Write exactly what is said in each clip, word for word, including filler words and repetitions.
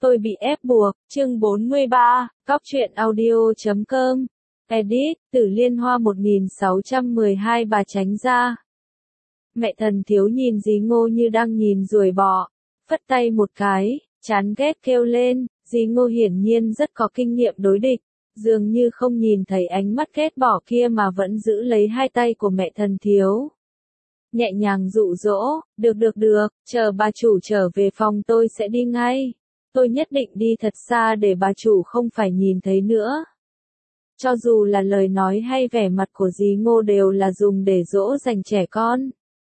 Tôi bị ép buộc, chương bốn mươi ba, cóc truyện audio chấm com. Edit, Tử Liên Hoa một nghìn sáu trăm mười hai bà tránh ra. Mẹ Thần Thiếu nhìn Dí Ngô như đang nhìn ruồi bọ, phất tay một cái, chán ghét kêu lên. Dí Ngô hiển nhiên rất có kinh nghiệm đối địch, dường như không nhìn thấy ánh mắt ghét bỏ kia mà vẫn giữ lấy hai tay của mẹ Thần Thiếu. Nhẹ nhàng dụ dỗ, được được được, chờ bà chủ trở về phòng tôi sẽ đi ngay. Tôi nhất định đi thật xa để bà chủ không phải nhìn thấy nữa. Cho dù là lời nói hay vẻ mặt của Dí Ngô đều là dùng để dỗ dành trẻ con.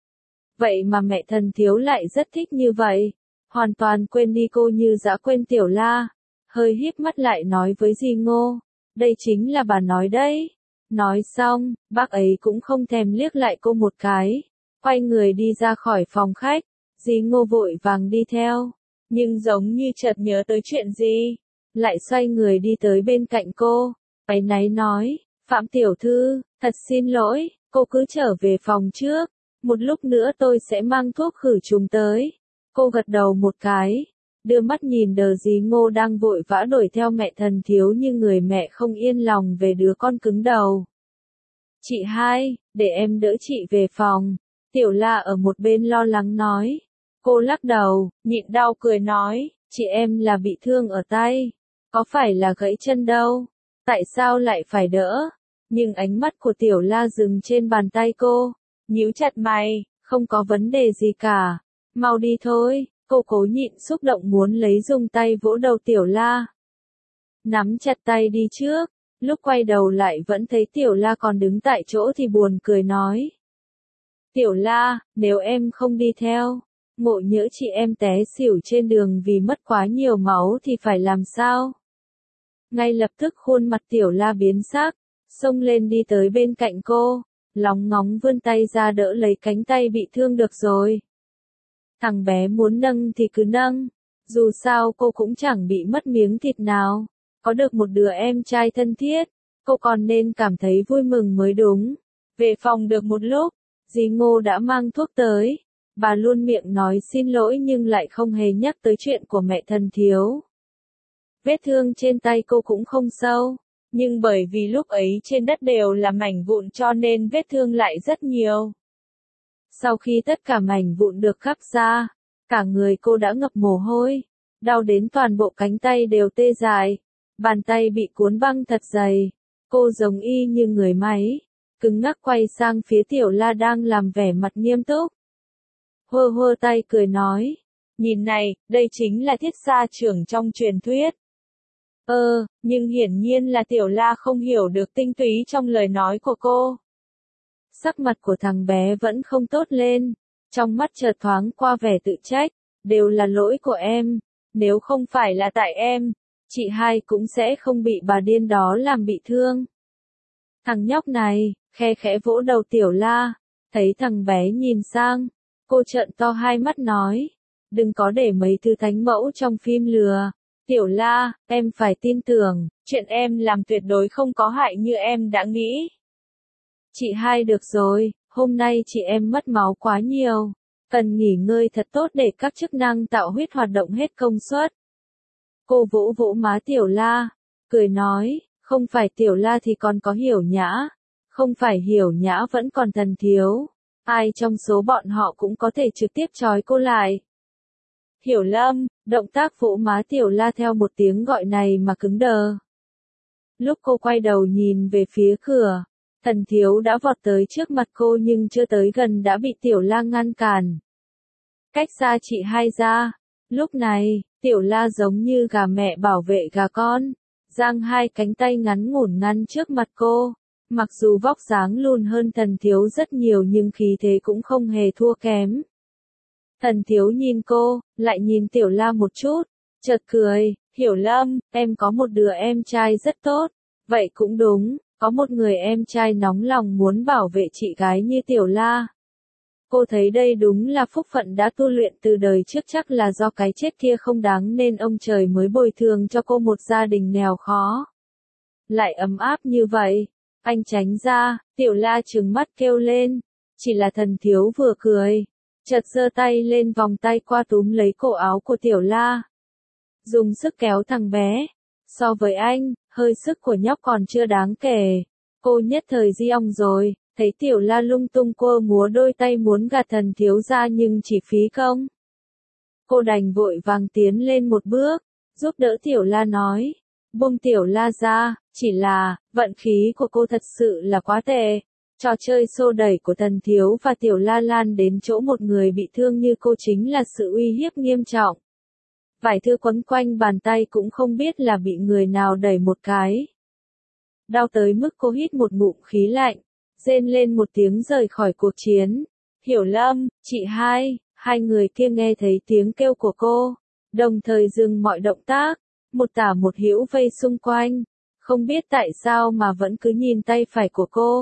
Vậy mà mẹ Thần Thiếu lại rất thích như vậy. Hoàn toàn quên đi cô như đã quên Tiểu La. Hơi híp mắt lại nói với Dí Ngô. Đây chính là bà nói đấy. Nói xong, bác ấy cũng không thèm liếc lại cô một cái. Quay người đi ra khỏi phòng khách. Dí Ngô vội vàng đi theo. Nhưng giống như chợt nhớ tới chuyện gì. Lại xoay người đi tới bên cạnh cô. Áy náy nói. Phạm tiểu thư, thật xin lỗi, cô cứ trở về phòng trước. Một lúc nữa tôi sẽ mang thuốc khử trùng tới. Cô gật đầu một cái. Đưa mắt nhìn đờ Dí Ngô đang vội vã đuổi theo mẹ Thần Thiếu như người mẹ không yên lòng về đứa con cứng đầu. Chị hai, để em đỡ chị về phòng. Tiểu La ở một bên lo lắng nói. Cô lắc đầu, nhịn đau cười nói, chị em là bị thương ở tay. Có phải là gãy chân đâu. Tại sao lại phải đỡ? Nhưng ánh mắt của Tiểu La dừng trên bàn tay cô. Nhíu chặt mày, không có vấn đề gì cả. Mau đi thôi. Cô cố nhịn xúc động muốn lấy dùng tay vỗ đầu Tiểu La. Nắm chặt tay đi trước. Lúc quay đầu lại vẫn thấy Tiểu La còn đứng tại chỗ thì buồn cười nói. Tiểu La, nếu em không đi theo, ngộ nhỡ chị em té xỉu trên đường vì mất quá nhiều máu thì phải làm sao? Ngay lập tức khuôn mặt Tiểu La biến sắc, xông lên đi tới bên cạnh cô, lóng ngóng vươn tay ra đỡ lấy cánh tay bị thương được rồi. Thằng bé muốn nâng thì cứ nâng, dù sao cô cũng chẳng bị mất miếng thịt nào, có được một đứa em trai thân thiết, cô còn nên cảm thấy vui mừng mới đúng. Về phòng được một lúc, Dí Ngô đã mang thuốc tới, bà luôn miệng nói xin lỗi nhưng lại không hề nhắc tới chuyện của mẹ Thần Thiếu. Vết thương trên tay cô cũng không sâu, nhưng bởi vì lúc ấy trên đất đều là mảnh vụn cho nên vết thương lại rất nhiều. Sau khi tất cả mảnh vụn được khắc ra, cả người cô đã ngập mồ hôi, đau đến toàn bộ cánh tay đều tê dại, bàn tay bị cuốn băng thật dày, cô giống y như người máy, cứng ngắc quay sang phía Tiểu La đang làm vẻ mặt nghiêm túc. Hơ hơ tay cười nói, nhìn này, đây chính là thiết xa trưởng trong truyền thuyết. Ơ, nhưng hiển nhiên là Tiểu La không hiểu được tinh túy trong lời nói của cô. Sắc mặt của thằng bé vẫn không tốt lên, trong mắt chợt thoáng qua vẻ tự trách, đều là lỗi của em, nếu không phải là tại em, chị hai cũng sẽ không bị bà điên đó làm bị thương. Thằng nhóc này, khe khẽ vỗ đầu Tiểu La, thấy thằng bé nhìn sang, cô trợn to hai mắt nói, đừng có để mấy thứ thánh mẫu trong phim lừa. Tiểu La, em phải tin tưởng, chuyện em làm tuyệt đối không có hại như em đã nghĩ. Chị hai được rồi, hôm nay chị em mất máu quá nhiều, cần nghỉ ngơi thật tốt để các chức năng tạo huyết hoạt động hết công suất. Cô vỗ vỗ má Tiểu La, cười nói, không phải Tiểu La thì còn có Hiểu Nhã, không phải Hiểu Nhã vẫn còn Thần Thiếu, ai trong số bọn họ cũng có thể trực tiếp trói cô lại. Hiểu Lâm, động tác vỗ má Tiểu La theo một tiếng gọi này mà cứng đờ. Lúc cô quay đầu nhìn về phía cửa, Thần Thiếu đã vọt tới trước mặt cô nhưng chưa tới gần đã bị Tiểu La ngăn cản. Cách xa chị hai ra, lúc này, Tiểu La giống như gà mẹ bảo vệ gà con, giang hai cánh tay ngắn ngủn ngăn trước mặt cô. Mặc dù vóc dáng lùn hơn Thần Thiếu rất nhiều nhưng khí thế cũng không hề thua kém. Thần Thiếu nhìn cô, lại nhìn Tiểu La một chút, chợt cười, Hiểu Lâm, em có một đứa em trai rất tốt, vậy cũng đúng, có một người em trai nóng lòng muốn bảo vệ chị gái như Tiểu La. Cô thấy đây đúng là phúc phận đã tu luyện từ đời trước, chắc là do cái chết kia không đáng nên ông trời mới bồi thường cho cô một gia đình nghèo khó. Lại ấm áp như vậy, anh tránh ra, Tiểu La trừng mắt kêu lên, chỉ là Thần Thiếu vừa cười. Chợt giơ tay lên vòng tay qua túm lấy cổ áo của Tiểu La. dùng sức kéo thằng bé. So với anh, hơi sức của nhóc còn chưa đáng kể. Cô nhất thời di ong rồi, thấy Tiểu La lung tung quơ múa đôi tay muốn gạt Thần thiếu ra nhưng chỉ phí công. Cô đành vội vàng tiến lên một bước, giúp đỡ Tiểu La nói. Buông Tiểu La ra, chỉ là, vận khí của cô thật sự là quá tệ. Trò chơi xô đẩy của Thần thiếu và Tiểu La lan đến chỗ một người bị thương như cô chính là sự uy hiếp nghiêm trọng. Vải thưa quấn quanh bàn tay cũng không biết là bị người nào đẩy một cái. Đau tới mức cô hít một ngụm khí lạnh, rên lên một tiếng rời khỏi cuộc chiến. Hiểu Lâm, chị hai, hai người kia nghe thấy tiếng kêu của cô, đồng thời dừng mọi động tác, một tả một hữu vây xung quanh, không biết tại sao mà vẫn cứ nhìn tay phải của cô.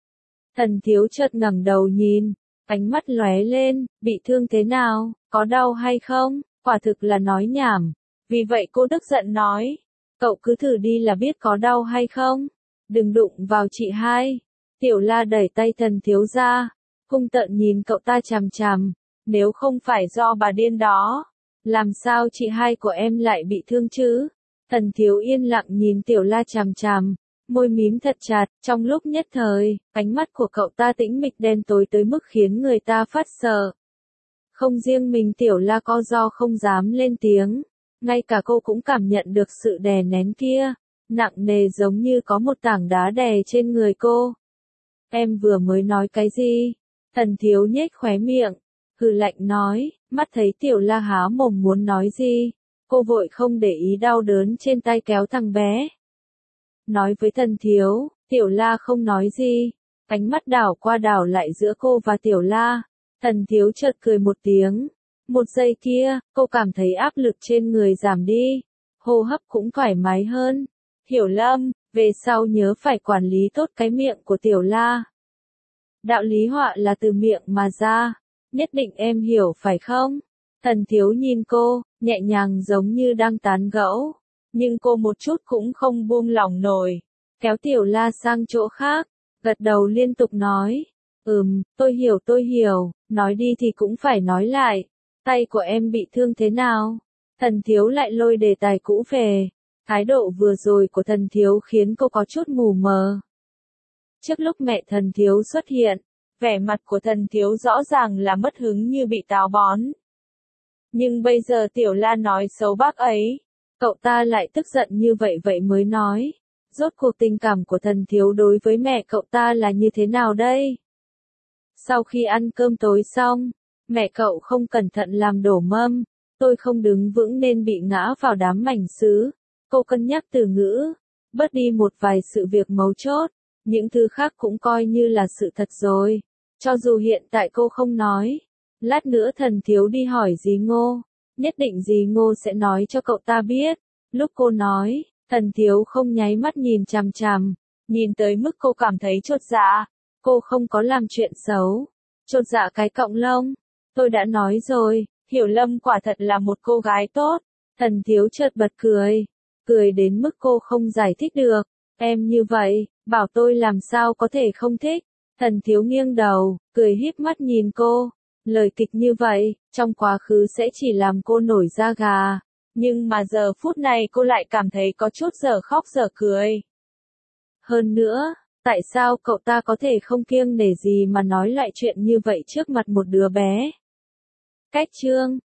Thần thiếu chợt ngẩng đầu nhìn, ánh mắt lóe lên, bị thương thế nào, có đau hay không, quả thực là nói nhảm. Vì vậy cô tức giận nói, cậu cứ thử đi là biết có đau hay không, đừng đụng vào chị hai. Tiểu La đẩy tay Thần thiếu ra, hung tợn nhìn cậu ta chằm chằm, nếu không phải do bà điên đó, làm sao chị hai của em lại bị thương chứ? Thần thiếu yên lặng nhìn Tiểu La chằm chằm, môi mím thật chặt, trong lúc nhất thời, ánh mắt của cậu ta tĩnh mịch đen tối tới mức khiến người ta phát sợ. Không riêng mình Tiểu La co ro không dám lên tiếng, ngay cả cô cũng cảm nhận được sự đè nén kia, nặng nề giống như có một tảng đá đè trên người cô. Em vừa mới nói cái gì? Thần thiếu nhếch khóe miệng, hừ lạnh nói, mắt thấy Tiểu La há mồm muốn nói gì, cô vội không để ý đau đớn trên tay kéo thằng bé. Nói với Thần thiếu, Tiểu La không nói gì, ánh mắt đảo qua đảo lại giữa cô và Tiểu La. Thần thiếu chợt cười một tiếng. Một giây kia, cô cảm thấy áp lực trên người giảm đi, hô hấp cũng thoải mái hơn. Hiểu Lâm, về sau nhớ phải quản lý tốt cái miệng của Tiểu La. Đạo lý họa là từ miệng mà ra, nhất định em hiểu phải không? Thần thiếu nhìn cô, nhẹ nhàng giống như đang tán gẫu, nhưng cô một chút cũng không buông lỏng nổi, kéo Tiểu La sang chỗ khác, gật đầu liên tục nói, ừm, tôi hiểu tôi hiểu, nói đi thì cũng phải nói lại, tay của em bị thương thế nào? Thần thiếu lại lôi đề tài cũ về, thái độ vừa rồi của thần thiếu khiến cô có chút mù mờ. Trước lúc mẹ thần thiếu xuất hiện, vẻ mặt của thần thiếu rõ ràng là mất hứng như bị táo bón. Nhưng bây giờ Tiểu La nói xấu bác ấy, cậu ta lại tức giận như vậy vậy mới nói, rốt cuộc tình cảm của thần thiếu đối với mẹ cậu ta là như thế nào đây? Sau khi ăn cơm tối xong, mẹ cậu không cẩn thận làm đổ mâm, tôi không đứng vững nên bị ngã vào đám mảnh sứ. Cô cân nhắc từ ngữ, bớt đi một vài sự việc mấu chốt, những thứ khác cũng coi như là sự thật rồi. Cho dù hiện tại cô không nói, lát nữa thần thiếu đi hỏi dì Ngô, nhất định dì Ngô sẽ nói cho cậu ta biết. Lúc cô nói, thần thiếu không nháy mắt nhìn chằm chằm, nhìn tới mức cô cảm thấy chột dạ. Cô không có làm chuyện xấu, chột dạ cái cọng lông. Tôi đã nói rồi, Hiểu Lâm quả thật là một cô gái tốt. Thần thiếu chợt bật cười, cười đến mức cô không giải thích được. Em như vậy, bảo tôi làm sao có thể không thích. Thần thiếu nghiêng đầu, cười híp mắt nhìn cô. Lời kịch như vậy, trong quá khứ sẽ chỉ làm cô nổi da gà. Nhưng mà giờ phút này cô lại cảm thấy có chút dở khóc dở cười. Hơn nữa, tại sao cậu ta có thể không kiêng nể gì mà nói lại chuyện như vậy trước mặt một đứa bé? Cách chương